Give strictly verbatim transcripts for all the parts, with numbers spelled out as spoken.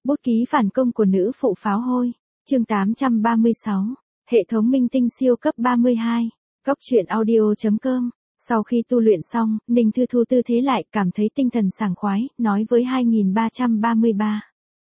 Bút ký phản công của nữ phụ pháo hôi. Chương tám trăm ba mươi sáu. Hệ thống minh tinh siêu cấp ba mươi hai. Góc truyện audio.com. Sau khi tu luyện xong, Ninh Thư thu tư thế lại, cảm thấy tinh thần sảng khoái, nói với hai nghìn ba trăm ba mươi ba.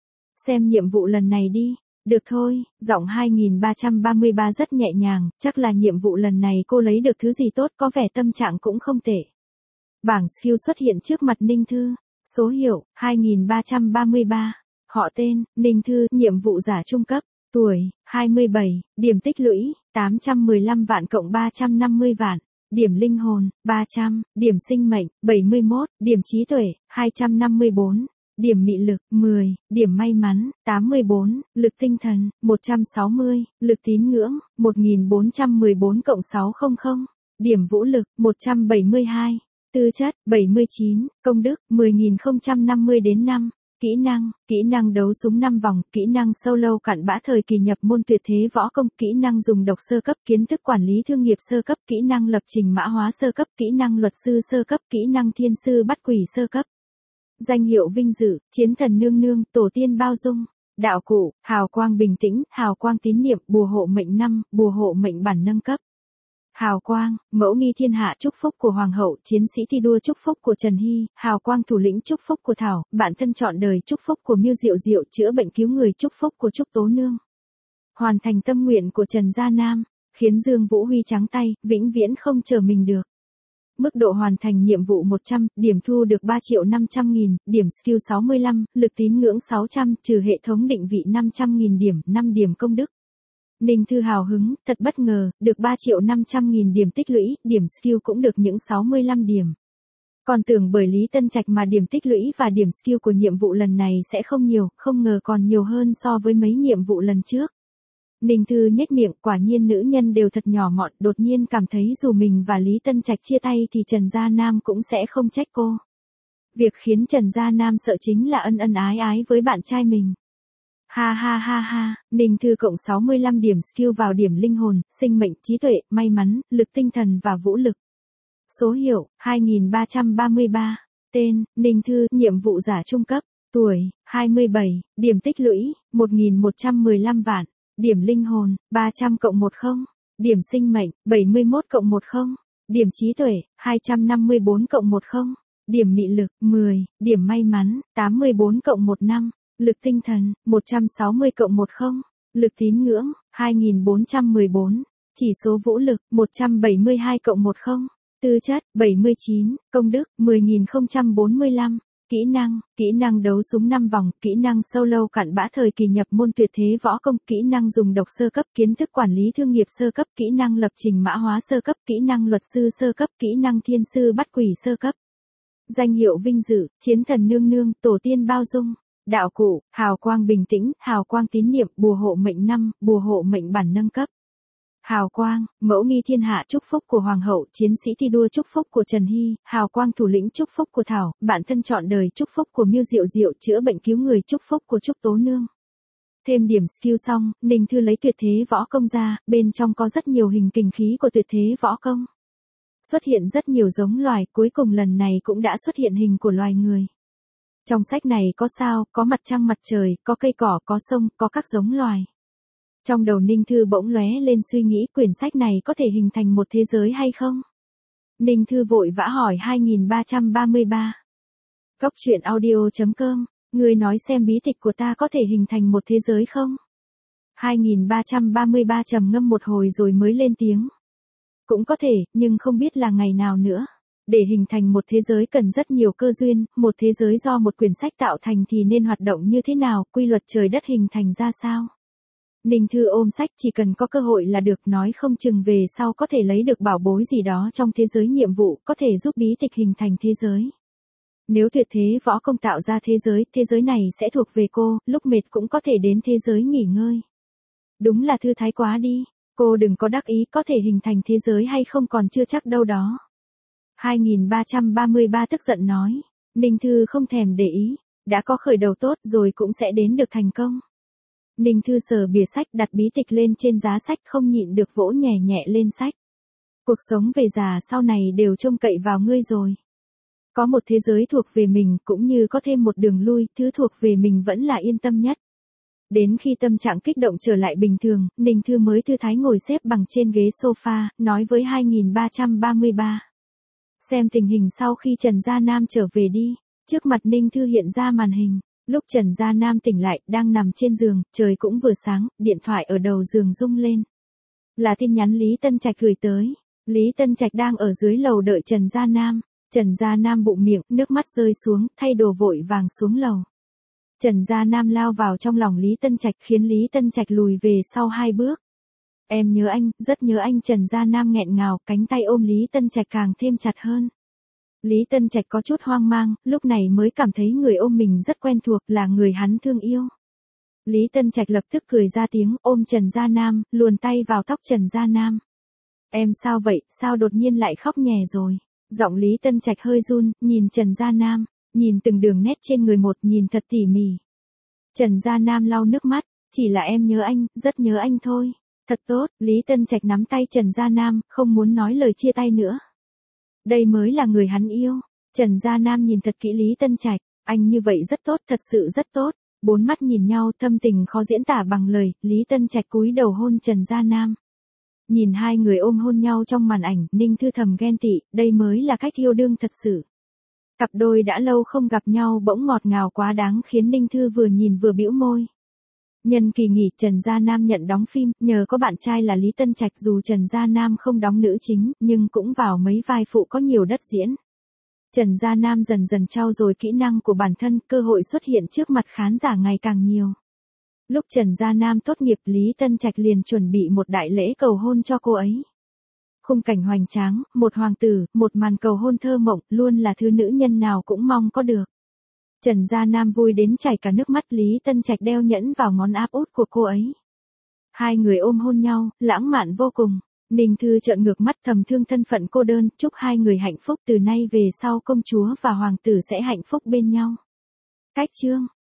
Xem nhiệm vụ lần này đi. Được thôi, giọng hai nghìn ba trăm ba mươi ba rất nhẹ nhàng, chắc là nhiệm vụ lần này cô lấy được thứ gì tốt, có vẻ tâm trạng cũng không tệ. Bảng skill xuất hiện trước mặt Ninh Thư. Số hiệu, hai nghìn ba trăm ba mươi ba. Họ tên, Ninh Thư, nhiệm vụ giả trung cấp. Tuổi, hai mươi bảy, điểm tích lũy, tám trăm mười lăm vạn cộng ba trăm năm mươi vạn. Điểm linh hồn, ba trăm, điểm sinh mệnh, bảy mươi mốt, điểm trí tuệ, hai trăm năm mươi bốn. Điểm mị lực, mười, điểm may mắn, tám mươi bốn, lực tinh thần, một trăm sáu mươi, lực tín ngưỡng, một nghìn bốn trăm mười bốn cộng sáu trăm, điểm vũ lực, một trăm bảy mươi hai, tư chất, bảy mươi chín, công đức, mười nghìn không trăm năm mươi đến năm, kỹ năng, kỹ năng đấu súng năm vòng, kỹ năng solo cặn bã thời kỳ nhập môn tuyệt thế võ công, kỹ năng dùng độc sơ cấp, kiến thức quản lý thương nghiệp sơ cấp, kỹ năng lập trình mã hóa sơ cấp, kỹ năng luật sư sơ cấp, kỹ năng thiên sư bắt quỷ sơ cấp. Danh hiệu vinh dự, chiến thần nương nương, tổ tiên bao dung. Đạo cụ, hào quang bình tĩnh, hào quang tín niệm, bùa hộ mệnh năm, bùa hộ mệnh bản nâng cấp. Hào quang, mẫu nghi thiên hạ chúc phúc của hoàng hậu, chiến sĩ thi đua chúc phúc của Trần Hy, hào quang thủ lĩnh chúc phúc của Thảo, bản thân trọn đời chúc phúc của Miêu Diệu Diệu, chữa bệnh cứu người chúc phúc của Trúc Tố Nương. Hoàn thành tâm nguyện của Trần Gia Nam, khiến Dương Vũ Huy trắng tay, vĩnh viễn không chờ mình được. Mức độ hoàn thành nhiệm vụ một trăm, điểm thu được ba triệu năm trăm nghìn, điểm skill sáu mươi lăm, lực tín ngưỡng sáu trăm, trừ hệ thống định vị năm trăm nghìn điểm, năm điểm công đức. Ninh Thư hào hứng, thật bất ngờ, được ba triệu năm trăm nghìn điểm tích lũy, điểm skill cũng được những sáu mươi lăm điểm. Còn tưởng bởi Lý Tân Trạch mà điểm tích lũy và điểm skill của nhiệm vụ lần này sẽ không nhiều, không ngờ còn nhiều hơn so với mấy nhiệm vụ lần trước. Ninh Thư nhếch miệng, quả nhiên nữ nhân đều thật nhỏ mọn, đột nhiên cảm thấy dù mình và Lý Tân Trạch chia tay thì Trần Gia Nam cũng sẽ không trách cô. Việc khiến Trần Gia Nam sợ chính là ân ân ái ái với bạn trai mình. Ha ha ha ha, Ninh Thư cộng sáu mươi lăm điểm skill vào điểm linh hồn, sinh mệnh, trí tuệ, may mắn, lực tinh thần và vũ lực. Số hiệu, hai nghìn ba trăm ba mươi ba. Tên, Ninh Thư, nhiệm vụ giả trung cấp. Tuổi, hai mươi bảy, điểm tích lũy, một nghìn một trăm mười lăm vạn. Điểm linh hồn, ba trăm cộng mười. Điểm sinh mệnh, bảy mươi mốt cộng mười. Điểm trí tuệ, hai trăm năm mươi bốn cộng mười. Điểm mị lực, mười. Điểm may mắn, tám mươi bốn cộng mười năm. Lực tinh thần, một trăm sáu mươi cộng mười. Lực tín ngưỡng, hai nghìn bốn trăm mười bốn. Chỉ số vũ lực, một trăm bảy mươi hai cộng mười. Tư chất, bảy mươi chín. Công đức, mười nghìn không trăm bốn mươi lăm. Kỹ năng, kỹ năng đấu súng năm vòng, kỹ năng solo cặn bã thời kỳ nhập môn tuyệt thế võ công, kỹ năng dùng độc sơ cấp, kiến thức quản lý thương nghiệp sơ cấp, kỹ năng lập trình mã hóa sơ cấp, kỹ năng luật sư sơ cấp, kỹ năng thiên sư bắt quỷ sơ cấp. Danh hiệu vinh dự, chiến thần nương nương, tổ tiên bao dung. Đạo cụ, hào quang bình tĩnh, hào quang tín niệm, bùa hộ mệnh năm, bùa hộ mệnh bản nâng cấp. Hào quang, mẫu nghi thiên hạ chúc phúc của hoàng hậu, chiến sĩ thi đua chúc phúc của Trần Hy, hào quang thủ lĩnh chúc phúc của Thảo, bản thân trọn đời chúc phúc của Miêu Diệu Diệu, chữa bệnh cứu người chúc phúc của Trúc Tố Nương. Thêm điểm skill xong, Ninh Thư lấy tuyệt thế võ công ra, bên trong có rất nhiều hình kình khí của tuyệt thế võ công. Xuất hiện rất nhiều giống loài, cuối cùng lần này cũng đã xuất hiện hình của loài người. Trong sách này có sao, có mặt trăng mặt trời, có cây cỏ, có sông, có các giống loài. Trong đầu Ninh Thư bỗng lóe lên suy nghĩ quyển sách này có thể hình thành một thế giới hay không? Ninh Thư vội vã hỏi hai nghìn ba trăm ba mươi ba. Góc truyện audio.com, người nói xem bí tịch của ta có thể hình thành một thế giới không? hai nghìn ba trăm ba mươi ba trầm ngâm một hồi rồi mới lên tiếng. Cũng có thể, nhưng không biết là ngày nào nữa. Để hình thành một thế giới cần rất nhiều cơ duyên, một thế giới do một quyển sách tạo thành thì nên hoạt động như thế nào, quy luật trời đất hình thành ra sao? Ninh Thư ôm sách, chỉ cần có cơ hội là được, nói không chừng về sau có thể lấy được bảo bối gì đó trong thế giới nhiệm vụ, có thể giúp bí tịch hình thành thế giới. Nếu tuyệt thế võ công tạo ra thế giới, thế giới này sẽ thuộc về cô, lúc mệt cũng có thể đến thế giới nghỉ ngơi. Đúng là thư thái quá đi, cô đừng có đắc ý, có thể hình thành thế giới hay không còn chưa chắc đâu đó. hai nghìn ba trăm ba mươi ba tức giận nói, Ninh Thư không thèm để ý, đã có khởi đầu tốt rồi cũng sẽ đến được thành công. Ninh Thư sờ bìa sách, đặt bí tịch lên trên giá sách, không nhịn được vỗ nhẹ nhẹ lên sách. Cuộc sống về già sau này đều trông cậy vào ngươi rồi. Có một thế giới thuộc về mình cũng như có thêm một đường lui, thứ thuộc về mình vẫn là yên tâm nhất. Đến khi tâm trạng kích động trở lại bình thường, Ninh Thư mới thư thái ngồi xếp bằng trên ghế sofa, nói với hai nghìn ba trăm ba mươi ba. Xem tình hình sau khi Trần Gia Nam trở về đi. Trước mặt Ninh Thư hiện ra màn hình. Lúc Trần Gia Nam tỉnh lại, đang nằm trên giường, trời cũng vừa sáng, điện thoại ở đầu giường rung lên. Là tin nhắn Lý Tân Trạch gửi tới. Lý Tân Trạch đang ở dưới lầu đợi Trần Gia Nam. Trần Gia Nam bụng miệng, nước mắt rơi xuống, thay đồ vội vàng xuống lầu. Trần Gia Nam lao vào trong lòng Lý Tân Trạch khiến Lý Tân Trạch lùi về sau hai bước. Em nhớ anh, rất nhớ anh. Trần Gia Nam nghẹn ngào, cánh tay ôm Lý Tân Trạch càng thêm chặt hơn. Lý Tân Trạch có chút hoang mang, lúc này mới cảm thấy người ôm mình rất quen thuộc, là người hắn thương yêu. Lý Tân Trạch lập tức cười ra tiếng, ôm Trần Gia Nam, luồn tay vào tóc Trần Gia Nam. Em sao vậy, sao đột nhiên lại khóc nhè rồi? Giọng Lý Tân Trạch hơi run, nhìn Trần Gia Nam, nhìn từng đường nét trên người một, nhìn thật tỉ mỉ. Trần Gia Nam lau nước mắt, chỉ là em nhớ anh, rất nhớ anh thôi. Thật tốt, Lý Tân Trạch nắm tay Trần Gia Nam, không muốn nói lời chia tay nữa. Đây mới là người hắn yêu. Trần Gia Nam nhìn thật kỹ Lý Tân Trạch, anh như vậy rất tốt, thật sự rất tốt. Bốn mắt nhìn nhau, thâm tình khó diễn tả bằng lời, Lý Tân Trạch cúi đầu hôn Trần Gia Nam. Nhìn hai người ôm hôn nhau trong màn ảnh, Ninh Thư thầm ghen tị, đây mới là cách yêu đương thật sự. Cặp đôi đã lâu không gặp nhau bỗng ngọt ngào quá đáng khiến Ninh Thư vừa nhìn vừa bĩu môi. Nhân kỳ nghỉ, Trần Gia Nam nhận đóng phim, nhờ có bạn trai là Lý Tân Trạch, dù Trần Gia Nam không đóng nữ chính, nhưng cũng vào mấy vai phụ có nhiều đất diễn. Trần Gia Nam dần dần trau dồi kỹ năng của bản thân, cơ hội xuất hiện trước mặt khán giả ngày càng nhiều. Lúc Trần Gia Nam tốt nghiệp, Lý Tân Trạch liền chuẩn bị một đại lễ cầu hôn cho cô ấy. Khung cảnh hoành tráng, một hoàng tử, một màn cầu hôn thơ mộng, luôn là thứ nữ nhân nào cũng mong có được. Trần Gia Nam vui đến chảy cả nước mắt. Lý Tân Trạch đeo nhẫn vào ngón áp út của cô ấy. Hai người ôm hôn nhau, lãng mạn vô cùng. Ninh Thư trợn ngược mắt thầm thương thân phận cô đơn, chúc hai người hạnh phúc, từ nay về sau công chúa và hoàng tử sẽ hạnh phúc bên nhau. Cách chương